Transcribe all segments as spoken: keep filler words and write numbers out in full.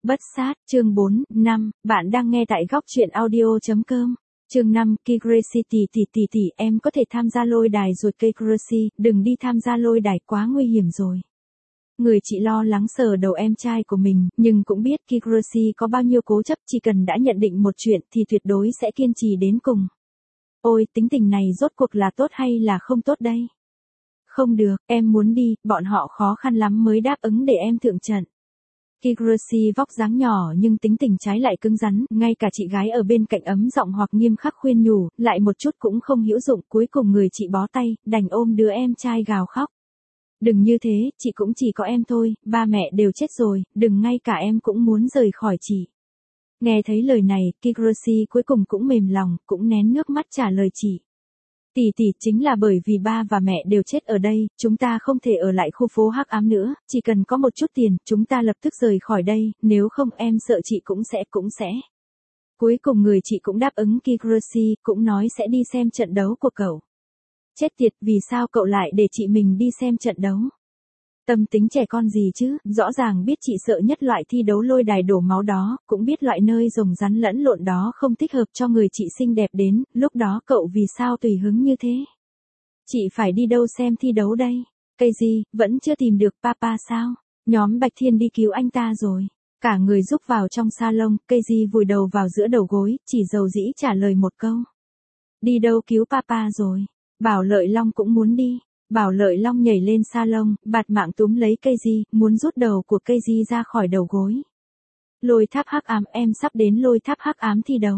Bất sát, chương bốn, năm, bạn đang nghe tại góc truyện audio.com. Chương năm, Kigresi tỷ tỷ tỷ tỷ em có thể tham gia lôi đài rồi Kigresi, đừng đi tham gia lôi đài quá nguy hiểm rồi. Người chị lo lắng sờ đầu em trai của mình, nhưng cũng biết Kigresi có bao nhiêu cố chấp, chỉ cần đã nhận định một chuyện thì tuyệt đối sẽ kiên trì đến cùng. Ôi, tính tình này rốt cuộc là tốt hay là không tốt đây? Không được, em muốn đi, bọn họ khó khăn lắm mới đáp ứng để em thượng trận. Kigresi vóc dáng nhỏ nhưng tính tình trái lại cứng rắn, ngay cả chị gái ở bên cạnh ấm giọng hoặc nghiêm khắc khuyên nhủ, lại một chút cũng không hữu dụng, cuối cùng người chị bó tay, đành ôm đứa em trai gào khóc. Đừng như thế, chị cũng chỉ có em thôi, ba mẹ đều chết rồi, đừng ngay cả em cũng muốn rời khỏi chị. Nghe thấy lời này, Kigresi cuối cùng cũng mềm lòng, cũng nén nước mắt trả lời chị. Tỷ tỷ, chính là bởi vì ba và mẹ đều chết ở đây, chúng ta không thể ở lại khu phố hắc ám nữa, chỉ cần có một chút tiền, chúng ta lập tức rời khỏi đây, nếu không em sợ chị cũng sẽ cũng sẽ. Cuối cùng người chị cũng đáp ứng Kigresi, cũng nói sẽ đi xem trận đấu của cậu. Chết tiệt, vì sao cậu lại để chị mình đi xem trận đấu? Tâm tính trẻ con gì chứ, rõ ràng biết chị sợ nhất loại thi đấu lôi đài đổ máu đó, cũng biết loại nơi rồng rắn lẫn lộn đó không thích hợp cho người chị xinh đẹp đến, lúc đó cậu vì sao tùy hứng như thế? Chị phải đi đâu xem thi đấu đây? Cây gì, vẫn chưa tìm được papa sao? Nhóm Bạch Thiên đi cứu anh ta rồi. Cả người rúc vào trong salon, cây gì vùi đầu vào giữa đầu gối, chỉ dầu dĩ trả lời một câu. Đi đâu cứu papa rồi? Bảo Lợi Long cũng muốn đi. Bảo Lợi Long nhảy lên salon, bạt mạng túm lấy cây di, muốn rút đầu của cây di ra khỏi đầu gối. Lôi tháp hắc ám, em sắp đến lôi tháp hắc ám thi đấu.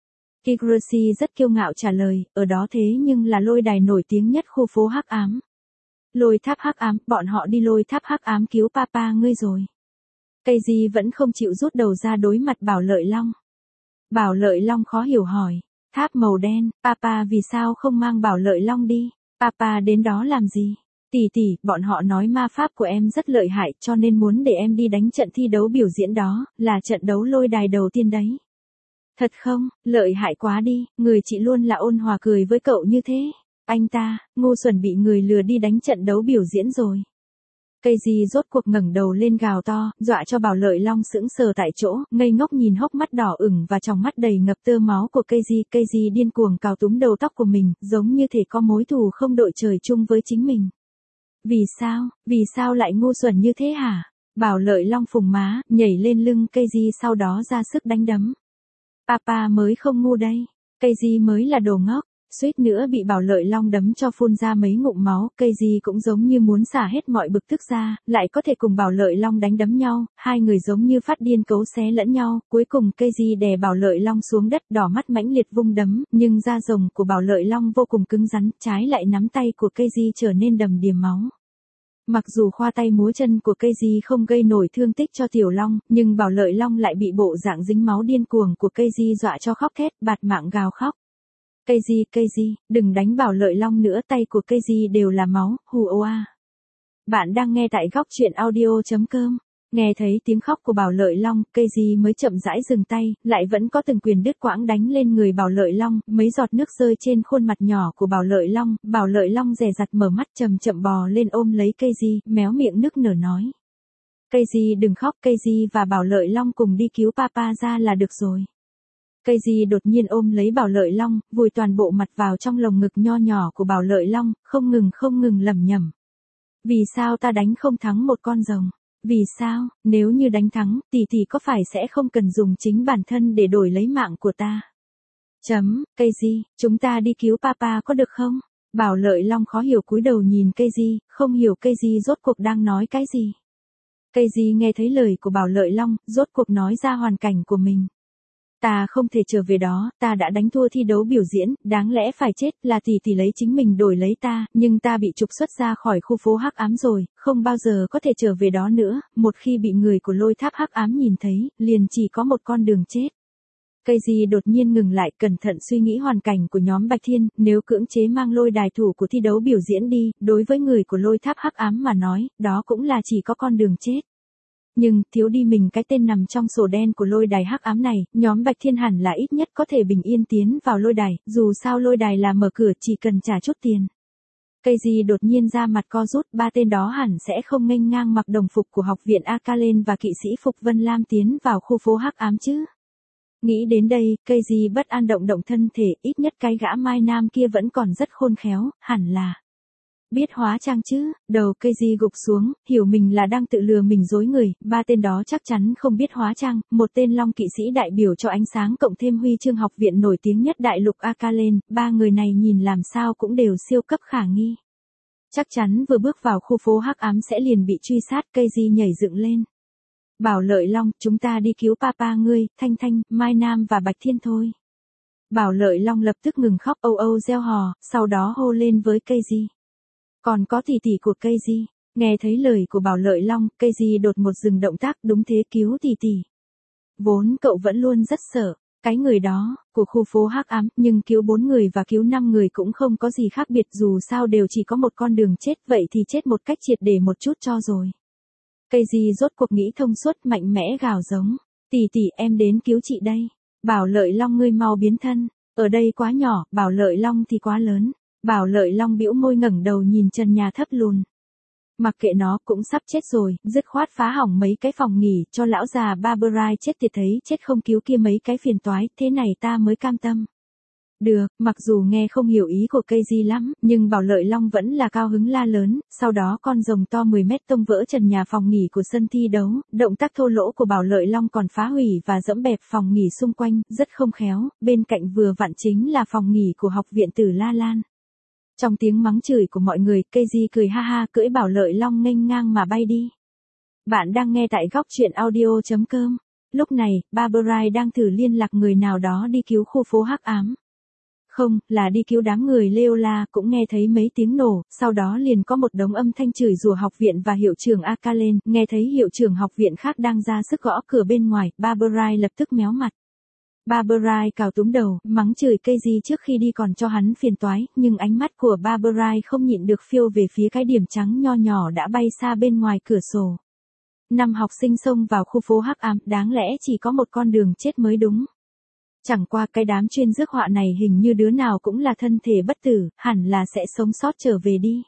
Kigresi rất kiêu ngạo trả lời, ở đó thế nhưng là lôi đài nổi tiếng nhất khu phố hắc ám. Lôi tháp hắc ám, bọn họ đi lôi tháp hắc ám cứu papa ngươi rồi. Cây di vẫn không chịu rút đầu ra đối mặt Bảo Lợi Long. Bảo Lợi Long khó hiểu hỏi, tháp màu đen, papa vì sao không mang Bảo Lợi Long đi? Papa đến đó làm gì? Tỷ tỷ, bọn họ nói ma pháp của em rất lợi hại cho nên muốn để em đi đánh trận thi đấu biểu diễn đó, là trận đấu lôi đài đầu tiên đấy. Thật không, lợi hại quá đi, người chị luôn là ôn hòa cười với cậu như thế. Anh ta, ngu xuẩn bị người lừa đi đánh trận đấu biểu diễn rồi. Cây gì rốt cuộc ngẩng đầu lên gào to, dọa cho Bảo Lợi Long sững sờ tại chỗ, ngây ngốc nhìn hốc mắt đỏ ửng và tròng mắt đầy ngập tơ máu của cây gì. Cây gì điên cuồng cào túm đầu tóc của mình, giống như thể có mối thù không đội trời chung với chính mình. Vì sao, vì sao lại ngu xuẩn như thế hả? Bảo Lợi Long phùng má, nhảy lên lưng cây gì sau đó ra sức đánh đấm. Papa mới không ngu đây, cây gì mới là đồ ngốc. Suýt nữa bị Bảo Lợi Long đấm cho phun ra mấy ngụm máu, cây gì cũng giống như muốn xả hết mọi bực tức ra, lại có thể cùng Bảo Lợi Long đánh đấm nhau, hai người giống như phát điên cấu xé lẫn nhau, cuối cùng cây gì đè Bảo Lợi Long xuống đất đỏ mắt mãnh liệt vung đấm, nhưng da rồng của Bảo Lợi Long vô cùng cứng rắn, trái lại nắm tay của cây gì trở nên đầm đìa máu. Mặc dù khoa tay múa chân của cây gì không gây nổi thương tích cho Tiểu Long, nhưng Bảo Lợi Long lại bị bộ dạng dính máu điên cuồng của cây gì dọa cho khóc thét, bạt mạng gào khóc. Cây gì, cây gì, đừng đánh Bảo Lợi Long nữa, tay của cây gì đều là máu, hù oa. Bạn đang nghe tại góc truyện audio.com. Nghe thấy tiếng khóc của Bảo Lợi Long, cây gì mới chậm rãi dừng tay, lại vẫn có từng quyền đứt quãng đánh lên người Bảo Lợi Long, mấy giọt nước rơi trên khuôn mặt nhỏ của Bảo Lợi Long, Bảo Lợi Long dè dặt mở mắt chậm chậm bò lên ôm lấy cây gì, méo miệng nức nở nói. Cây gì đừng khóc, cây gì và Bảo Lợi Long cùng đi cứu papa ra là được rồi. Cây gì đột nhiên ôm lấy Bảo Lợi Long, vùi toàn bộ mặt vào trong lồng ngực nho nhỏ của Bảo Lợi Long, không ngừng không ngừng lẩm nhẩm. Vì sao ta đánh không thắng một con rồng? Vì sao, nếu như đánh thắng, tỷ tỷ có phải sẽ không cần dùng chính bản thân để đổi lấy mạng của ta? Chấm, cây gì, chúng ta đi cứu papa có được không? Bảo Lợi Long khó hiểu cúi đầu nhìn cây gì, không hiểu cây gì rốt cuộc đang nói cái gì. Cây gì nghe thấy lời của Bảo Lợi Long, rốt cuộc nói ra hoàn cảnh của mình. Ta không thể trở về đó, ta đã đánh thua thi đấu biểu diễn, đáng lẽ phải chết, là tỷ tỷ lấy chính mình đổi lấy ta, nhưng ta bị trục xuất ra khỏi khu phố hắc ám rồi, không bao giờ có thể trở về đó nữa, một khi bị người của lôi tháp hắc ám nhìn thấy, liền chỉ có một con đường chết. Cây gì đột nhiên ngừng lại, cẩn thận suy nghĩ hoàn cảnh của nhóm Bạch Thiên, nếu cưỡng chế mang lôi đài thủ của thi đấu biểu diễn đi, đối với người của lôi tháp hắc ám mà nói, đó cũng là chỉ có con đường chết. Nhưng, thiếu đi mình cái tên nằm trong sổ đen của lôi đài hắc ám này, nhóm Bạch Thiên hẳn là ít nhất có thể bình yên tiến vào lôi đài, dù sao lôi đài là mở cửa chỉ cần trả chút tiền. Keiji đột nhiên ra mặt co rút, ba tên đó hẳn sẽ không nghênh ngang mặc đồng phục của học viện Akalen và kỵ sĩ phục Vân Lam tiến vào khu phố hắc ám chứ. Nghĩ đến đây, Keiji bất an động động thân thể, ít nhất cái gã Mai Nam kia vẫn còn rất khôn khéo, hẳn là biết hóa trang chứ. Đầu Keiji gục xuống, hiểu mình là đang tự lừa mình dối người, ba tên đó chắc chắn không biết hóa trang, một tên Long kỵ sĩ đại biểu cho ánh sáng cộng thêm huy chương học viện nổi tiếng nhất đại lục Akalen, ba người này nhìn làm sao cũng đều siêu cấp khả nghi. Chắc chắn vừa bước vào khu phố hắc ám sẽ liền bị truy sát. Keiji nhảy dựng lên. Bảo Lợi Long, chúng ta đi cứu papa ngươi, Thanh Thanh, Mai Nam và Bạch Thiên thôi. Bảo Lợi Long lập tức ngừng khóc âu âu reo hò, sau đó hô lên với Keiji. Còn có tỷ tỷ của Keiji. Nghe thấy lời của Bảo Lợi Long, Keiji đột một dừng động tác, đúng thế, cứu tỷ tỷ. Vốn cậu vẫn luôn rất sợ cái người đó, của khu phố hắc ám, nhưng cứu bốn người và cứu năm người cũng không có gì khác biệt, dù sao đều chỉ có một con đường chết, vậy thì chết một cách triệt để một chút cho rồi. Keiji rốt cuộc nghĩ thông suốt, mạnh mẽ gào giống. Tỷ tỷ, em đến cứu chị đây. Bảo Lợi Long ngươi mau biến thân. Ở đây quá nhỏ, Bảo Lợi Long thì quá lớn. Bảo Lợi Long bĩu môi ngẩng đầu nhìn trần nhà thấp lùn. Mặc kệ nó, cũng sắp chết rồi, dứt khoát phá hỏng mấy cái phòng nghỉ, cho lão già Barberai chết tiệt, thấy chết không cứu kia mấy cái phiền toái, thế này ta mới cam tâm. Được, mặc dù nghe không hiểu ý của Keiji lắm, nhưng Bảo Lợi Long vẫn là cao hứng la lớn, sau đó con rồng to mười mét tông vỡ trần nhà phòng nghỉ của sân thi đấu, động tác thô lỗ của Bảo Lợi Long còn phá hủy và dẫm bẹp phòng nghỉ xung quanh, rất không khéo, bên cạnh vừa vặn chính là phòng nghỉ của học viện Tử La Lan. Trong tiếng mắng chửi của mọi người, Keiji cười ha ha, cưỡi Bảo Lợi Long nghênh ngang mà bay đi. Bạn đang nghe tại góc truyện audio chấm com. Lúc này, Barberai đang thử liên lạc người nào đó đi cứu khu phố hắc ám. Không, là đi cứu đám người Leola, cũng nghe thấy mấy tiếng nổ, sau đó liền có một đống âm thanh chửi rủa học viện và hiệu trưởng Akalen, nghe thấy hiệu trưởng học viện khác đang ra sức gõ cửa bên ngoài, Barberai lập tức méo mặt. Barberai cào túm đầu, mắng chửi Keiji trước khi đi còn cho hắn phiền toái, nhưng ánh mắt của Barberai không nhịn được phiêu về phía cái điểm trắng nho nhỏ đã bay xa bên ngoài cửa sổ. Năm học sinh xông vào khu phố hắc ám, đáng lẽ chỉ có một con đường chết mới đúng. Chẳng qua cái đám chuyên rước họa này hình như đứa nào cũng là thân thể bất tử, hẳn là sẽ sống sót trở về đi.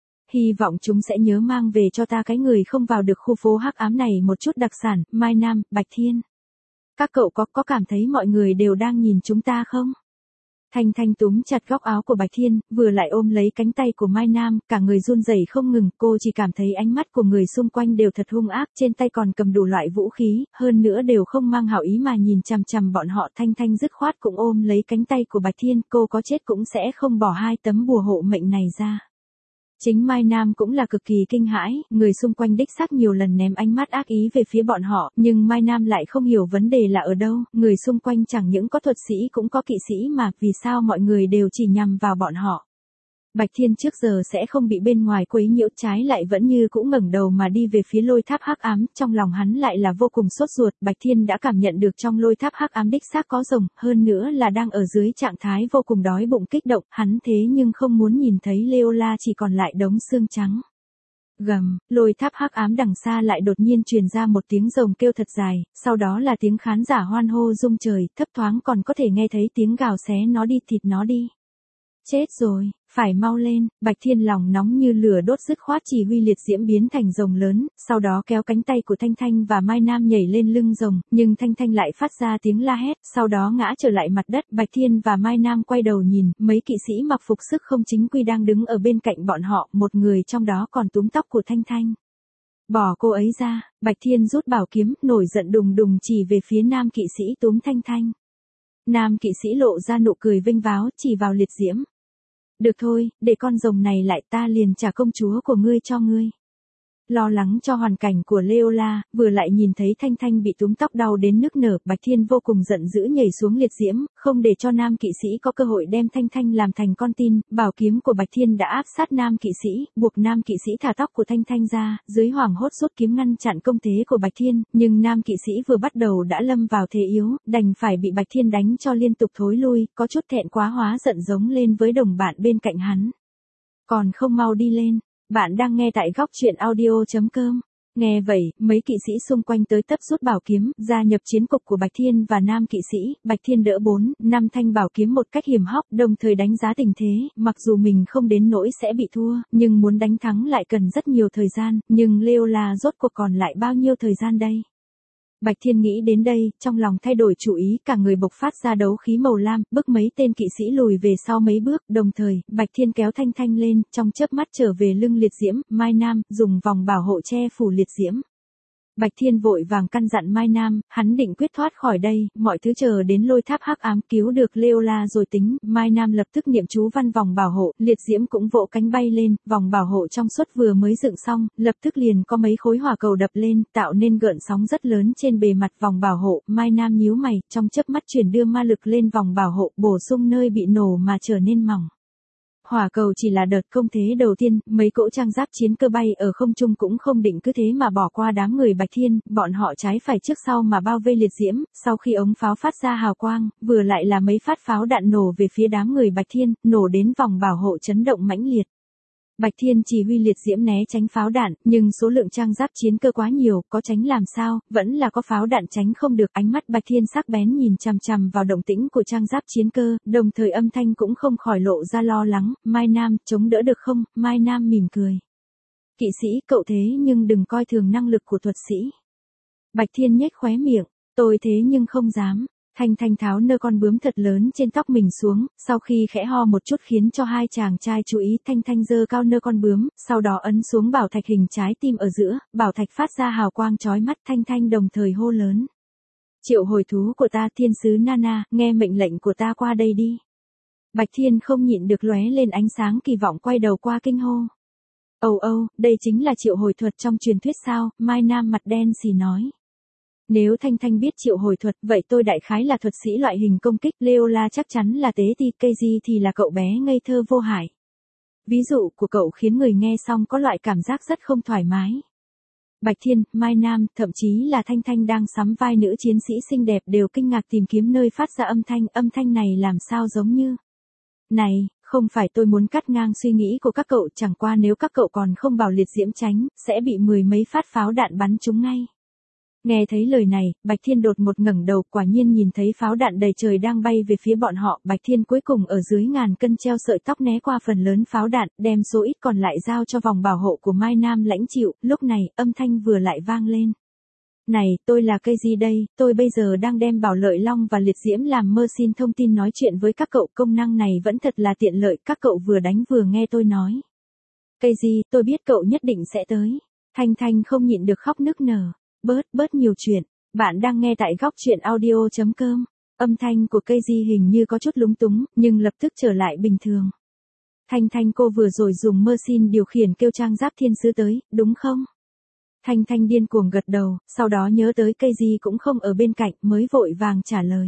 Hy vọng chúng sẽ nhớ mang về cho ta cái người không vào được khu phố hắc ám này một chút đặc sản, Mai Nam, Bạch Thiên. Các cậu có có cảm thấy mọi người đều đang nhìn chúng ta không? Thanh Thanh túm chặt góc áo của Bạch Thiên, vừa lại ôm lấy cánh tay của Mai Nam, cả người run rẩy không ngừng, cô chỉ cảm thấy ánh mắt của người xung quanh đều thật hung ác, trên tay còn cầm đủ loại vũ khí, hơn nữa đều không mang hảo ý mà nhìn chằm chằm bọn họ. Thanh Thanh dứt khoát cũng ôm lấy cánh tay của Bạch Thiên, cô có chết cũng sẽ không bỏ hai tấm bùa hộ mệnh này ra. Chính Mai Nam cũng là cực kỳ kinh hãi, người xung quanh đích xác nhiều lần ném ánh mắt ác ý về phía bọn họ, nhưng Mai Nam lại không hiểu vấn đề là ở đâu, người xung quanh chẳng những có thuật sĩ cũng có kỵ sĩ mà, vì sao mọi người đều chỉ nhằm vào bọn họ. Bạch Thiên trước giờ sẽ không bị bên ngoài quấy nhiễu, trái lại vẫn như cũng ngẩng đầu mà đi về phía lôi tháp hắc ám, trong lòng hắn lại là vô cùng sốt ruột. Bạch Thiên đã cảm nhận được trong lôi tháp hắc ám đích xác có rồng, hơn nữa là đang ở dưới trạng thái vô cùng đói bụng kích động, hắn thế nhưng không muốn nhìn thấy Leola chỉ còn lại đống xương trắng. Gầm, lôi tháp hắc ám đằng xa lại đột nhiên truyền ra một tiếng rồng kêu thật dài, sau đó là tiếng khán giả hoan hô rung trời, thấp thoáng còn có thể nghe thấy tiếng gào xé nó đi, thịt nó đi. Chết rồi, phải mau lên. Bạch Thiên lòng nóng như lửa đốt, dứt khoát chỉ huy liệt diễm biến thành rồng lớn, sau đó kéo cánh tay của Thanh Thanh và Mai Nam nhảy lên lưng rồng, nhưng Thanh Thanh lại phát ra tiếng la hét, sau đó ngã trở lại mặt đất. Bạch Thiên và Mai Nam quay đầu nhìn, mấy kỵ sĩ mặc phục sức không chính quy đang đứng ở bên cạnh bọn họ, một người trong đó còn túm tóc của Thanh Thanh. Bỏ cô ấy ra. Bạch Thiên rút bảo kiếm, nổi giận đùng đùng chỉ về phía nam kỵ sĩ túm Thanh Thanh. Nam kỵ sĩ lộ ra nụ cười vinh váo, chỉ vào liệt diễm. Được thôi, để con rồng này lại, ta liền trả công chúa của ngươi cho ngươi. Lo lắng cho hoàn cảnh của Leola, vừa lại nhìn thấy Thanh Thanh bị túm tóc đau đến nức nở, Bạch Thiên vô cùng giận dữ nhảy xuống liệt diễm, không để cho nam kỵ sĩ có cơ hội đem Thanh Thanh làm thành con tin. Bảo kiếm của Bạch Thiên đã áp sát nam kỵ sĩ, buộc nam kỵ sĩ thả tóc của Thanh Thanh ra, dưới hoảng hốt rút kiếm ngăn chặn công thế của Bạch Thiên, nhưng nam kỵ sĩ vừa bắt đầu đã lâm vào thế yếu, đành phải bị Bạch Thiên đánh cho liên tục thối lui, có chút thẹn quá hóa giận giống lên với đồng bạn bên cạnh hắn. Còn không mau đi lên. Bạn đang nghe tại góc truyện audio chấm com. Nghe vậy, mấy kỵ sĩ xung quanh tới tấp rút bảo kiếm, gia nhập chiến cục của Bạch Thiên và nam kỵ sĩ, Bạch Thiên đỡ bốn, năm thanh bảo kiếm một cách hiểm hóc, đồng thời đánh giá tình thế, mặc dù mình không đến nỗi sẽ bị thua, nhưng muốn đánh thắng lại cần rất nhiều thời gian, nhưng Leola rốt cuộc còn lại bao nhiêu thời gian đây? Bạch Thiên nghĩ đến đây, trong lòng thay đổi chủ ý, cả người bộc phát ra đấu khí màu lam, bức mấy tên kỵ sĩ lùi về sau mấy bước, đồng thời, Bạch Thiên kéo Thanh Thanh lên, trong chớp mắt trở về lưng liệt diễm, Mai Nam, dùng vòng bảo hộ che phủ liệt diễm. Bạch Thiên vội vàng căn dặn Mai Nam, hắn định quyết thoát khỏi đây, mọi thứ chờ đến lôi tháp hắc ám cứu được Leola rồi tính. Mai Nam lập tức niệm chú văn vòng bảo hộ, liệt diễm cũng vỗ cánh bay lên, vòng bảo hộ trong suốt vừa mới dựng xong, lập tức liền có mấy khối hỏa cầu đập lên, tạo nên gợn sóng rất lớn trên bề mặt vòng bảo hộ. Mai Nam nhíu mày, trong chớp mắt chuyển đưa ma lực lên vòng bảo hộ, bổ sung nơi bị nổ mà trở nên mỏng. Hỏa cầu chỉ là đợt công thế đầu tiên, mấy cỗ trang giáp chiến cơ bay ở không trung cũng không định cứ thế mà bỏ qua đám người Bạch Thiên, bọn họ trái phải trước sau mà bao vây liệt diễm, sau khi ống pháo phát ra hào quang, vừa lại là mấy phát pháo đạn nổ về phía đám người Bạch Thiên, nổ đến vòng bảo hộ chấn động mãnh liệt. Bạch Thiên chỉ huy liệt diễm né tránh pháo đạn, nhưng số lượng trang giáp chiến cơ quá nhiều, có tránh làm sao, vẫn là có pháo đạn tránh không được. Ánh mắt Bạch Thiên sắc bén nhìn chằm chằm vào động tĩnh của trang giáp chiến cơ, đồng thời âm thanh cũng không khỏi lộ ra lo lắng. Mai Nam, chống đỡ được không? Mai Nam mỉm cười. Kỵ sĩ, cậu thế nhưng đừng coi thường năng lực của thuật sĩ. Bạch Thiên nhếch khóe miệng, tôi thế nhưng không dám. Thanh Thanh tháo nơ con bướm thật lớn trên tóc mình xuống, sau khi khẽ ho một chút khiến cho hai chàng trai chú ý. Thanh Thanh giơ cao nơ con bướm, sau đó ấn xuống bảo thạch hình trái tim ở giữa, bảo thạch phát ra hào quang chói mắt. Thanh Thanh đồng thời hô lớn. Triệu hồi thú của ta, thiên sứ Nana, nghe mệnh lệnh của ta qua đây đi. Bạch Thiên không nhịn được lóe lên ánh sáng kỳ vọng, quay đầu qua kinh hô. Âu âu, đây chính là triệu hồi thuật trong truyền thuyết sao? Mai Nam mặt đen xì nói. Nếu Thanh Thanh biết triệu hồi thuật, vậy tôi đại khái là thuật sĩ loại hình công kích, Leola chắc chắn là tế ti, Keiji thì là cậu bé ngây thơ vô hại. Ví dụ của cậu khiến người nghe xong có loại cảm giác rất không thoải mái. Bạch Thiên, Mai Nam, thậm chí là Thanh Thanh đang sắm vai nữ chiến sĩ xinh đẹp đều kinh ngạc tìm kiếm nơi phát ra âm thanh, âm thanh này làm sao giống như. Này, không phải tôi muốn cắt ngang suy nghĩ của các cậu, chẳng qua nếu các cậu còn không bảo liệt diễm tránh, sẽ bị mười mấy phát pháo đạn bắn trúng ngay. Nghe thấy lời này, Bạch Thiên đột một ngẩng đầu, quả nhiên nhìn thấy pháo đạn đầy trời đang bay về phía bọn họ. Bạch Thiên cuối cùng ở dưới ngàn cân treo sợi tóc né qua phần lớn pháo đạn, đem số ít còn lại giao cho vòng bảo hộ của Mai Nam lãnh chịu. Lúc này, âm thanh vừa lại vang lên. Này, tôi là cây gì đây, tôi bây giờ đang đem bảo lợi long và liệt diễm làm mơ xin thông tin nói chuyện với các cậu, công năng này vẫn thật là tiện lợi, các cậu vừa đánh vừa nghe tôi nói. Cây gì, tôi biết cậu nhất định sẽ tới. Thanh Thanh không nhịn được khóc nức nở. Bớt, bớt nhiều chuyện, bạn đang nghe tại góc truyện audio chấm com. Âm thanh của cây di hình như có chút lúng túng, nhưng lập tức trở lại bình thường. Thanh Thanh, cô vừa rồi dùng mơ xin điều khiển kêu trang giáp thiên sứ tới, đúng không? Thanh Thanh điên cuồng gật đầu, sau đó nhớ tới cây di cũng không ở bên cạnh, mới vội vàng trả lời.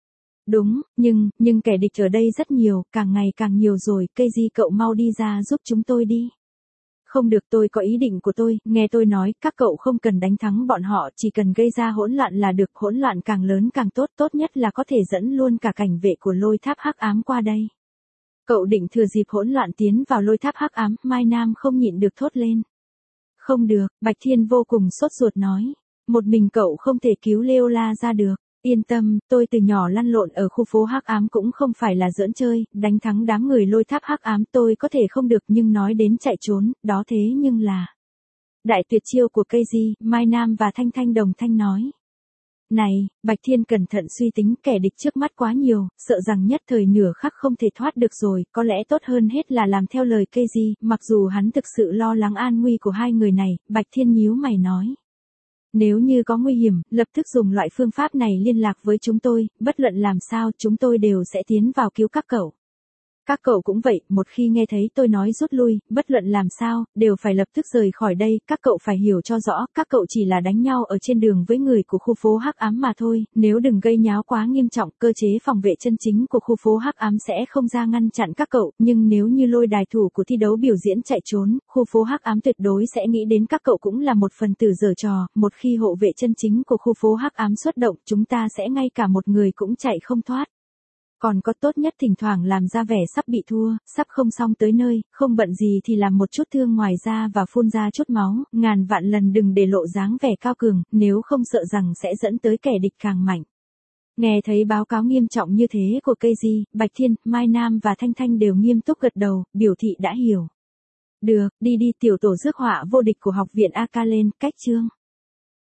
Đúng, nhưng, nhưng kẻ địch ở đây rất nhiều, càng ngày càng nhiều rồi, cây di cậu mau đi ra giúp chúng tôi đi. Không được, tôi có ý định của tôi, nghe tôi nói, các cậu không cần đánh thắng bọn họ, chỉ cần gây ra hỗn loạn là được, hỗn loạn càng lớn càng tốt, tốt nhất là có thể dẫn luôn cả cảnh vệ của lôi tháp hắc ám qua đây. Cậu định thừa dịp hỗn loạn tiến vào lôi tháp hắc ám, Mai Nam không nhịn được thốt lên. Không được, Bạch Thiên vô cùng sốt ruột nói, một mình cậu không thể cứu Leola ra được. Yên tâm, tôi từ nhỏ lăn lộn ở khu phố hắc ám cũng không phải là giỡn chơi, đánh thắng đám người lôi tháp hắc ám tôi có thể không được, nhưng nói đến chạy trốn, đó thế nhưng là đại tuyệt chiêu của cây di, Mai Nam và Thanh Thanh đồng thanh nói. Này, Bạch Thiên cẩn thận suy tính, kẻ địch trước mắt quá nhiều, sợ rằng nhất thời nửa khắc không thể thoát được rồi, có lẽ tốt hơn hết là làm theo lời cây di, mặc dù hắn thực sự lo lắng an nguy của hai người này, Bạch Thiên nhíu mày nói. Nếu như có nguy hiểm, lập tức dùng loại phương pháp này liên lạc với chúng tôi, bất luận làm sao, chúng tôi đều sẽ tiến vào cứu các cậu. Các cậu cũng vậy, một khi nghe thấy tôi nói rút lui, bất luận làm sao, đều phải lập tức rời khỏi đây, các cậu phải hiểu cho rõ, các cậu chỉ là đánh nhau ở trên đường với người của khu phố hắc ám mà thôi, nếu đừng gây nháo quá nghiêm trọng, cơ chế phòng vệ chân chính của khu phố hắc ám sẽ không ra ngăn chặn các cậu, nhưng nếu như lôi đài thủ của thi đấu biểu diễn chạy trốn, khu phố hắc ám tuyệt đối sẽ nghĩ đến các cậu cũng là một phần tử giở trò, một khi hộ vệ chân chính của khu phố hắc ám xuất động, chúng ta sẽ ngay cả một người cũng chạy không thoát. Còn có tốt nhất thỉnh thoảng làm ra vẻ sắp bị thua, sắp không xong tới nơi, không bận gì thì làm một chút thương ngoài da và phun ra chút máu, ngàn vạn lần đừng để lộ dáng vẻ cao cường, nếu không sợ rằng sẽ dẫn tới kẻ địch càng mạnh. Nghe thấy báo cáo nghiêm trọng như thế của Cây Di, Bạch Thiên, Mai Nam và Thanh Thanh đều nghiêm túc gật đầu, biểu thị đã hiểu. Được, đi đi tiểu tổ rước họa vô địch của học viện Akalen, cách chương.